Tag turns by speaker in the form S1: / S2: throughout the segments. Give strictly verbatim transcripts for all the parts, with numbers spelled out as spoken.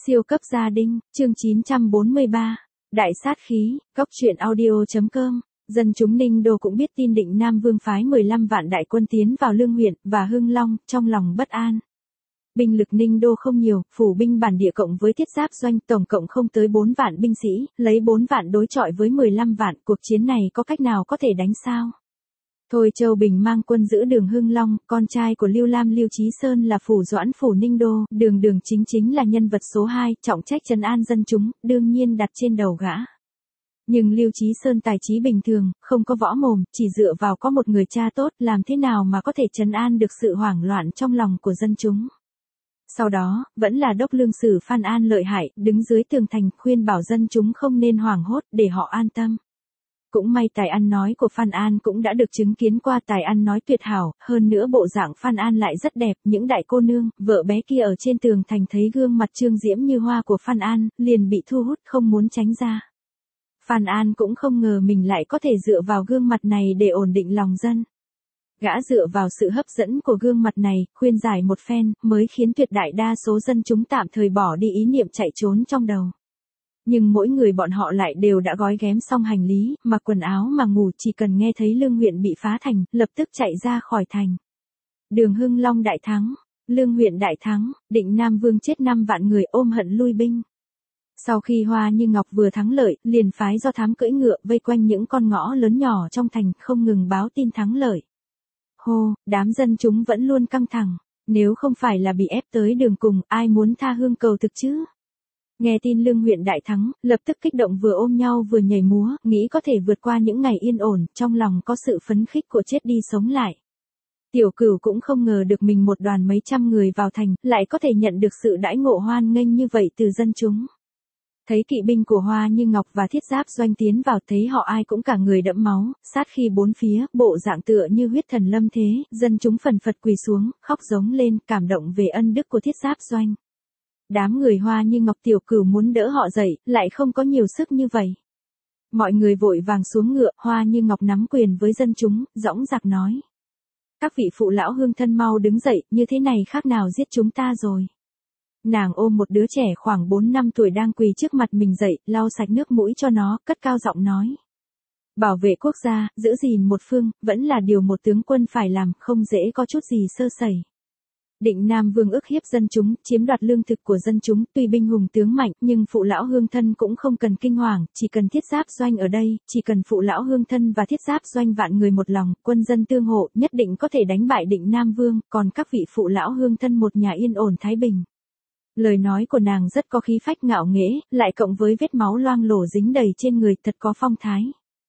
S1: Siêu cấp gia đình, chương chín trăm bốn mươi ba. Đại sát khí, góc truyện audio.com. Dân chúng Ninh Đô cũng biết tin Định Nam Vương phái mười lăm vạn đại quân tiến vào Lương huyện và Hưng Long, trong lòng bất an. Binh lực Ninh Đô không nhiều, phủ binh bản địa cộng với thiết giáp doanh tổng cộng không tới bốn vạn binh sĩ, lấy bốn vạn đối chọi với mười lăm vạn, cuộc chiến này có cách nào có thể đánh sao? Thôi Châu Bình mang quân giữ đường Hưng Long, con trai của Lưu Lam Lưu Chí Sơn là phủ doãn phủ Ninh Đô, đường đường chính chính là nhân vật số hai, trọng trách trấn an dân chúng, đương nhiên đặt trên đầu gã. Nhưng Lưu Chí Sơn tài trí bình thường, không có võ mồm, chỉ dựa vào có một người cha tốt, làm thế nào mà có thể trấn an được sự hoảng loạn trong lòng của dân chúng. Sau đó, vẫn là đốc lương sử Phan An lợi hại, đứng dưới tường thành khuyên bảo dân chúng không nên hoảng hốt để họ an tâm. Cũng may tài ăn nói của Phan An cũng đã được chứng kiến qua, tài ăn nói tuyệt hảo, hơn nữa bộ dạng Phan An lại rất đẹp, những đại cô nương, vợ bé kia ở trên tường thành thấy gương mặt trương diễm như hoa của Phan An, liền bị thu hút không muốn tránh ra. Phan An cũng không ngờ mình lại có thể dựa vào gương mặt này để ổn định lòng dân. Gã dựa vào sự hấp dẫn của gương mặt này, khuyên giải một phen, mới khiến tuyệt đại đa số dân chúng tạm thời bỏ đi ý niệm chạy trốn trong đầu. Nhưng mỗi người bọn họ lại đều đã gói ghém xong hành lý, mặc quần áo mà ngủ, chỉ cần nghe thấy Lương huyện bị phá thành, lập tức chạy ra khỏi thành. Đường Hưng Long đại thắng, Lương huyện đại thắng, Định Nam Vương chết năm vạn người, ôm hận lui binh. Sau khi Hoa Như Ngọc vừa thắng lợi, liền phái do thám cưỡi ngựa vây quanh những con ngõ lớn nhỏ trong thành, không ngừng báo tin thắng lợi. Hô, đám dân chúng vẫn luôn căng thẳng, nếu không phải là bị ép tới đường cùng, ai muốn tha hương cầu thực chứ? Nghe tin Lương huyện đại thắng, lập tức kích động vừa ôm nhau vừa nhảy múa, nghĩ có thể vượt qua những ngày yên ổn, trong lòng có sự phấn khích của chết đi sống lại. Tiểu Cửu cũng không ngờ được mình một đoàn mấy trăm người vào thành, lại có thể nhận được sự đãi ngộ hoan nghênh như vậy từ dân chúng. Thấy kỵ binh của Hoa Như Ngọc và thiết giáp doanh tiến vào, thấy họ ai cũng cả người đẫm máu, sát khí bốn phía, bộ dạng tựa như huyết thần lâm thế, dân chúng phần phật quỳ xuống, khóc giống lên, cảm động về ân đức của thiết giáp doanh. Đám người Hoa Như Ngọc Tiểu Cửu muốn đỡ họ dậy, lại không có nhiều sức như vậy. Mọi người vội vàng xuống ngựa, Hoa Như Ngọc nắm quyền với dân chúng, dõng dạc nói. Các vị phụ lão hương thân mau đứng dậy, như thế này khác nào giết chúng ta rồi. Nàng ôm một đứa trẻ khoảng bốn năm tuổi đang quỳ trước mặt mình dậy, lau sạch nước mũi cho nó, cất cao giọng nói. Bảo vệ quốc gia, giữ gìn một phương, vẫn là điều một tướng quân phải làm, không dễ có chút gì sơ sẩy. Định Nam Vương ức hiếp dân chúng, chiếm đoạt lương thực của dân chúng, tuy binh hùng tướng mạnh, nhưng phụ lão hương thân cũng không cần kinh hoàng, chỉ cần thiết giáp doanh ở đây, chỉ cần phụ lão hương thân và thiết giáp doanh vạn người một lòng, quân dân tương hộ, nhất định có thể đánh bại Định Nam Vương, còn các vị phụ lão hương thân một nhà yên ổn thái bình. Lời nói của nàng rất có khí phách ngạo nghễ, lại cộng với vết máu loang lổ dính đầy trên người, thật có phong thái.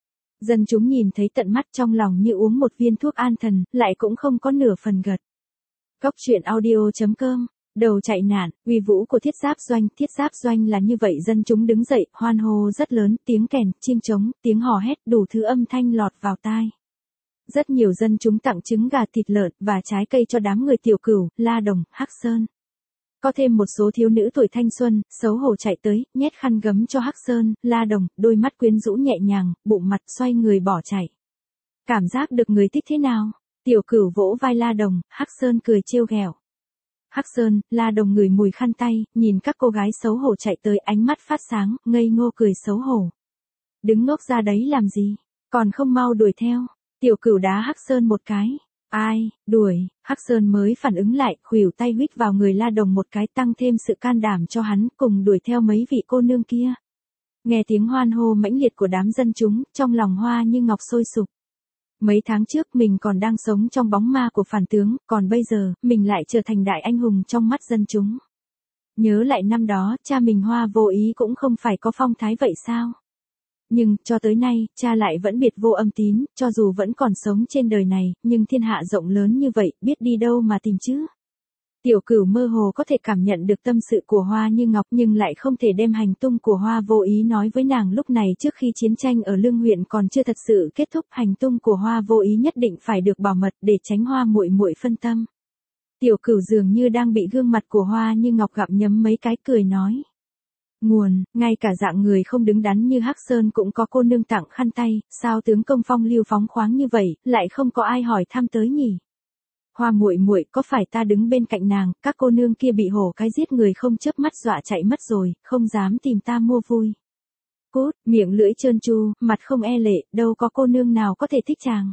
S1: Dân chúng nhìn thấy tận mắt, trong lòng như uống một viên thuốc an thần, lại cũng không có nửa phần gật. Góc truyện audio.com. Đầu chạy nạn, uy vũ của thiết giáp doanh, thiết giáp doanh là như vậy, dân chúng đứng dậy, hoan hô rất lớn, tiếng kèn, chiêng trống, tiếng hò hét, đủ thứ âm thanh lọt vào tai. Rất nhiều dân chúng tặng trứng gà, thịt lợn và trái cây cho đám người Tiểu Cửu, La Đồng, Hắc Sơn. Có thêm một số thiếu nữ tuổi thanh xuân, xấu hổ chạy tới, nhét khăn gấm cho Hắc Sơn, La Đồng, đôi mắt quyến rũ nhẹ nhàng, bụng mặt xoay người bỏ chạy. Cảm giác được người thích thế nào? Tiểu Cửu vỗ vai La Đồng, Hắc Sơn cười trêu ghẹo. Hắc Sơn, La Đồng ngửi mùi khăn tay, nhìn các cô gái xấu hổ chạy tới, ánh mắt phát sáng, ngây ngô cười xấu hổ. Đứng ngốc ra đấy làm gì? Còn không mau đuổi theo. Tiểu Cửu đá Hắc Sơn một cái. Ai, đuổi, Hắc Sơn mới phản ứng lại, khuỷu tay huých vào người La Đồng một cái, tăng thêm sự can đảm cho hắn, cùng đuổi theo mấy vị cô nương kia. Nghe tiếng hoan hô mãnh liệt của đám dân chúng, trong lòng Hoa Như Ngọc sôi sục. Mấy tháng trước mình còn đang sống trong bóng ma của phản tướng, còn bây giờ, mình lại trở thành đại anh hùng trong mắt dân chúng. Nhớ lại năm đó, cha mình Hoa Vô Ý cũng không phải có phong thái vậy sao? Nhưng, cho tới nay, cha lại vẫn biệt vô âm tín, cho dù vẫn còn sống trên đời này, nhưng thiên hạ rộng lớn như vậy, biết đi đâu mà tìm chứ? Tiểu Cửu mơ hồ có thể cảm nhận được tâm sự của Hoa Như Ngọc, nhưng lại không thể đem hành tung của Hoa Vô Ý nói với nàng lúc này, trước khi chiến tranh ở Lương huyện còn chưa thật sự kết thúc, hành tung của Hoa Vô Ý nhất định phải được bảo mật để tránh Hoa muội muội phân tâm. Tiểu Cửu dường như đang bị gương mặt của Hoa Như Ngọc gặm nhấm mấy cái, cười nói. Nguồn, ngay cả dạng người không đứng đắn như Hắc Sơn cũng có cô nương tặng khăn tay, sao tướng công phong lưu phóng khoáng như vậy, lại không có ai hỏi thăm tới nhỉ? Hoa muội muội, có phải ta đứng bên cạnh nàng, các cô nương kia bị hổ cái giết người không chớp mắt dọa chạy mất rồi, không dám tìm ta mua vui. Cút, miệng lưỡi trơn tru, mặt không e lệ, đâu có cô nương nào có thể thích chàng.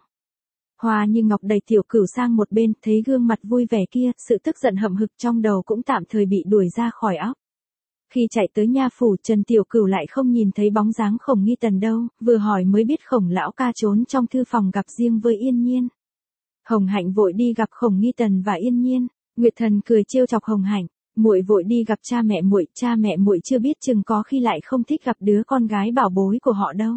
S1: Hoa Như Ngọc đẩy Tiểu Cửu sang một bên, thấy gương mặt vui vẻ kia, sự tức giận hậm hực trong đầu cũng tạm thời bị đuổi ra khỏi óc. Khi chạy tới nha phủ, Trần Tiểu Cửu lại không nhìn thấy bóng dáng Khổng Nghi Tần đâu, vừa hỏi mới biết Khổng lão ca trốn trong thư phòng gặp riêng với Yên Nhiên. Hồng Hạnh vội đi gặp Khổng Nghi Tần và Yên Nhiên, Nguyệt Thần cười trêu chọc Hồng Hạnh, muội vội đi gặp cha mẹ muội, cha mẹ muội chưa biết chừng có khi lại không thích gặp đứa con gái bảo bối của họ đâu.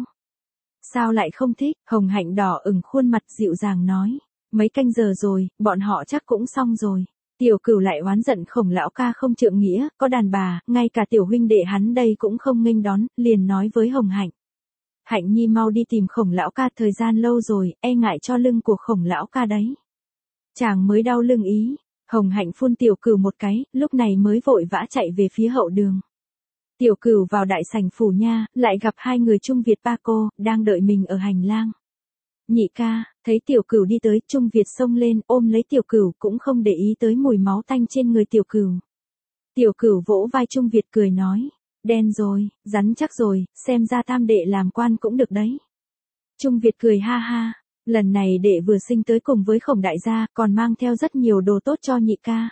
S1: Sao lại không thích? Hồng Hạnh đỏ ửng khuôn mặt dịu dàng nói, mấy canh giờ rồi, bọn họ chắc cũng xong rồi. Tiểu Cửu lại oán giận Khổng lão ca không trượng nghĩa, có đàn bà, ngay cả tiểu huynh đệ hắn đây cũng không nghênh đón, liền nói với Hồng Hạnh. Hạnh nhi mau đi tìm Khổng lão ca, thời gian lâu rồi, e ngại cho lưng của Khổng lão ca đấy. Chàng mới đau lưng ý. Hồng Hạnh phun Tiểu Cửu một cái, lúc này mới vội vã chạy về phía hậu đường. Tiểu Cửu vào đại sảnh phủ nha, lại gặp hai người Trung Việt ba cô, đang đợi mình ở hành lang. Nhị ca, thấy Tiểu Cửu đi tới, Trung Việt xông lên, ôm lấy Tiểu Cửu, cũng không để ý tới mùi máu tanh trên người Tiểu Cửu. Tiểu Cửu vỗ vai Trung Việt cười nói, đen rồi, rắn chắc rồi, xem ra tam đệ làm quan cũng được đấy. Trung Việt cười ha ha, lần này đệ vừa sinh tới cùng với Khổng đại gia, còn mang theo rất nhiều đồ tốt cho nhị ca.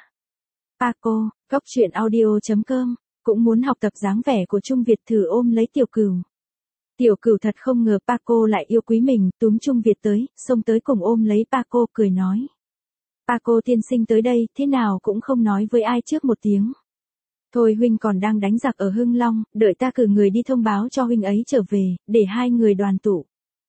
S1: Paco, góc truyện audio chấm com, cũng muốn học tập dáng vẻ của Trung Việt, thử ôm lấy Tiểu Cửu. Tiểu Cửu thật không ngờ Paco lại yêu quý mình, túm Trung Việt tới, xông tới cùng ôm lấy Paco cười nói. Paco tiên sinh tới đây, thế nào cũng không nói với ai trước một tiếng. Thôi huynh còn đang đánh giặc ở Hưng Long, đợi ta cử người đi thông báo cho huynh ấy trở về, để hai người đoàn tụ.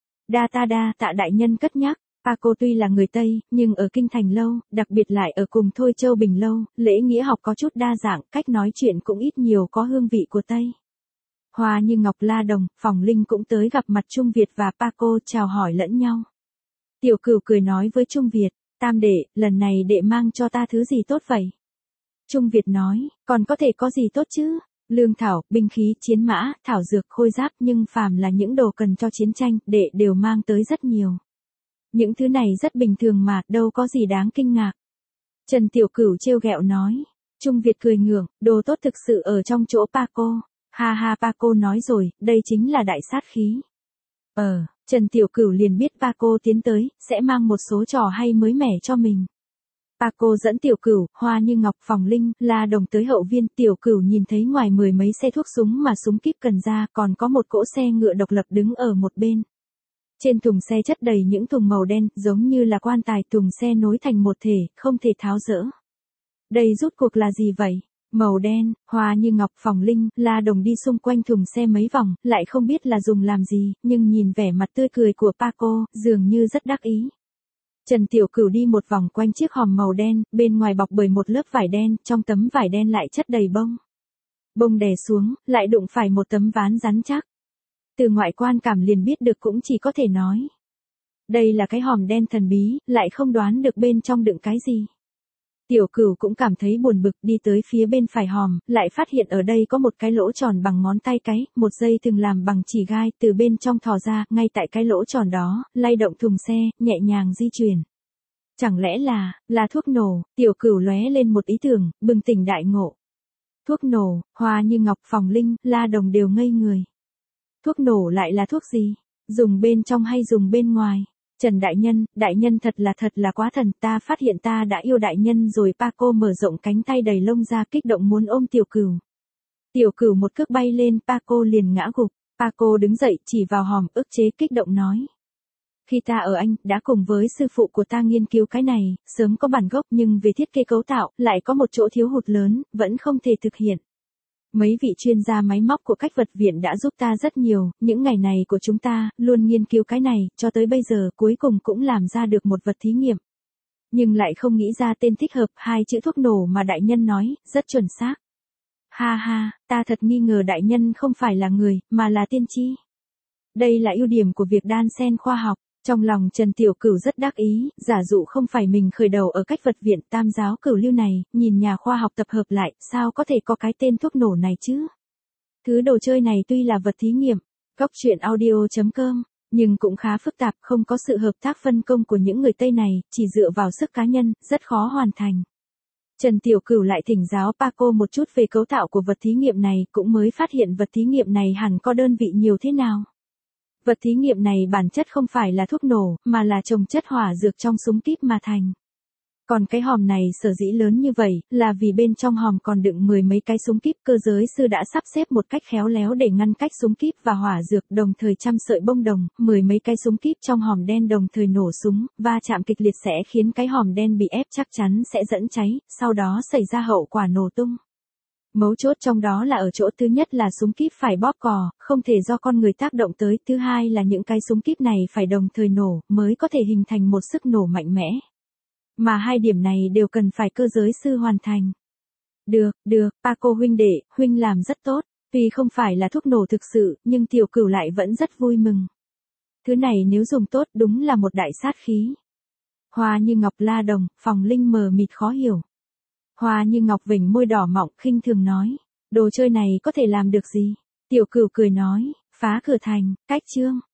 S1: Đa ta đa tạ đại nhân cất nhắc, Paco tuy là người Tây, nhưng ở Kinh Thành lâu, đặc biệt lại ở cùng Thôi Châu Bình lâu, lễ nghĩa học có chút đa dạng, cách nói chuyện cũng ít nhiều có hương vị của Tây. Hoa Như Ngọc, La Đồng, Phòng Linh cũng tới gặp mặt Trung Việt và Paco chào hỏi lẫn nhau. Tiểu Cửu cười nói với Trung Việt, tam đệ, lần này đệ mang cho ta thứ gì tốt vậy? Trung Việt nói, còn có thể có gì tốt chứ? Lương thảo, binh khí, chiến mã, thảo dược, khôi giáp, nhưng phàm là những đồ cần cho chiến tranh, đệ đều mang tới rất nhiều. Những thứ này rất bình thường mà, đâu có gì đáng kinh ngạc. Trần Tiểu Cửu trêu ghẹo nói. Trung Việt cười ngượng, đồ tốt thực sự ở trong chỗ Paco. Ha ha, Paco nói rồi, đây chính là đại sát khí. Ờ, Trần Tiểu Cửu liền biết Paco tiến tới, sẽ mang một số trò hay mới mẻ cho mình. Paco dẫn Tiểu Cửu, Hoa Như Ngọc, Phòng Linh, La Đồng tới hậu viên. Tiểu Cửu nhìn thấy ngoài mười mấy xe thuốc súng mà súng kíp cần ra, còn có một cỗ xe ngựa độc lập đứng ở một bên. Trên thùng xe chất đầy những thùng màu đen, giống như là quan tài, thùng xe nối thành một thể, không thể tháo dỡ. Đây rút cuộc là gì vậy? Màu đen, Hoa Như Ngọc, Phòng Linh, La Đồng đi xung quanh thùng xe mấy vòng, lại không biết là dùng làm gì, nhưng nhìn vẻ mặt tươi cười của Paco, dường như rất đắc ý. Trần Tiểu Cửu đi một vòng quanh chiếc hòm màu đen, bên ngoài bọc bởi một lớp vải đen, trong tấm vải đen lại chất đầy bông. Bông đè xuống, lại đụng phải một tấm ván rắn chắc. Từ ngoại quan cảm liền biết được, cũng chỉ có thể nói. Đây là cái hòm đen thần bí, lại không đoán được bên trong đựng cái gì. Tiểu Cửu cũng cảm thấy buồn bực, đi tới phía bên phải hòm, lại phát hiện ở đây có một cái lỗ tròn bằng ngón tay cái, một dây thừng làm bằng chỉ gai, từ bên trong thò ra, ngay tại cái lỗ tròn đó, lay động thùng xe, nhẹ nhàng di chuyển. Chẳng lẽ là, là thuốc nổ? Tiểu Cửu lóe lên một ý tưởng, bừng tỉnh đại ngộ. Thuốc nổ, Hoa Như Ngọc, Phòng Linh, La Đồng đều ngây người. Thuốc nổ lại là thuốc gì? Dùng bên trong hay dùng bên ngoài? Trần đại nhân, đại nhân thật là thật là quá thần, ta phát hiện ta đã yêu đại nhân rồi. Paco mở rộng cánh tay đầy lông ra, kích động muốn ôm Tiểu Cửu. Tiểu Cửu một cước bay lên, Paco liền ngã gục. Paco đứng dậy, chỉ vào hòm, ức chế kích động nói. Khi ta ở Anh, đã cùng với sư phụ của ta nghiên cứu cái này, sớm có bản gốc, nhưng về thiết kế cấu tạo, lại có một chỗ thiếu hụt lớn, vẫn không thể thực hiện. Mấy vị chuyên gia máy móc của cách vật viện đã giúp ta rất nhiều, những ngày này của chúng ta, luôn nghiên cứu cái này, cho tới bây giờ, cuối cùng cũng làm ra được một vật thí nghiệm. Nhưng lại không nghĩ ra tên thích hợp, hai chữ thuốc nổ mà đại nhân nói, rất chuẩn xác. Ha ha, ta thật nghi ngờ đại nhân không phải là người, mà là tiên tri. Đây là ưu điểm của việc đan xen khoa học. Trong lòng Trần Tiểu Cửu rất đắc ý, giả dụ không phải mình khởi đầu ở cách vật viện Tam giáo cửu lưu này, nhìn nhà khoa học tập hợp lại, sao có thể có cái tên thuốc nổ này chứ? Thứ đồ chơi này tuy là vật thí nghiệm. Góc truyện audio chấm com Nhưng cũng khá phức tạp, không có sự hợp tác phân công của những người Tây này, chỉ dựa vào sức cá nhân, rất khó hoàn thành. Trần Tiểu Cửu lại thỉnh giáo Paco một chút về cấu tạo của vật thí nghiệm này, cũng mới phát hiện vật thí nghiệm này hẳn có đơn vị nhiều thế nào. Vật thí nghiệm này bản chất không phải là thuốc nổ, mà là trồng chất hỏa dược trong súng kíp mà thành. Còn cái hòm này sở dĩ lớn như vậy, là vì bên trong hòm còn đựng mười mấy cái súng kíp, cơ giới sư đã sắp xếp một cách khéo léo để ngăn cách súng kíp và hỏa dược, đồng thời trăm sợi bông đồng, mười mấy cái súng kíp trong hòm đen đồng thời nổ súng, va chạm kịch liệt sẽ khiến cái hòm đen bị ép chắc chắn sẽ dẫn cháy, sau đó xảy ra hậu quả nổ tung. Mấu chốt trong đó là ở chỗ thứ nhất là súng kíp phải bóp cò, không thể do con người tác động tới, thứ hai là những cái súng kíp này phải đồng thời nổ, mới có thể hình thành một sức nổ mạnh mẽ. Mà hai điểm này đều cần phải cơ giới sư hoàn thành. Được, được, Paco huynh đệ, huynh làm rất tốt, tuy không phải là thuốc nổ thực sự, nhưng Tiểu Cửu lại vẫn rất vui mừng. Thứ này nếu dùng tốt đúng là một đại sát khí. Hoa Như Ngọc la đồng, Phòng Linh mờ mịt khó hiểu. Hoa Như Ngọc vểnh môi đỏ mọng khinh thường nói, đồ chơi này có thể làm được gì? Tiểu Cửu cười nói, phá cửa thành, cách chương.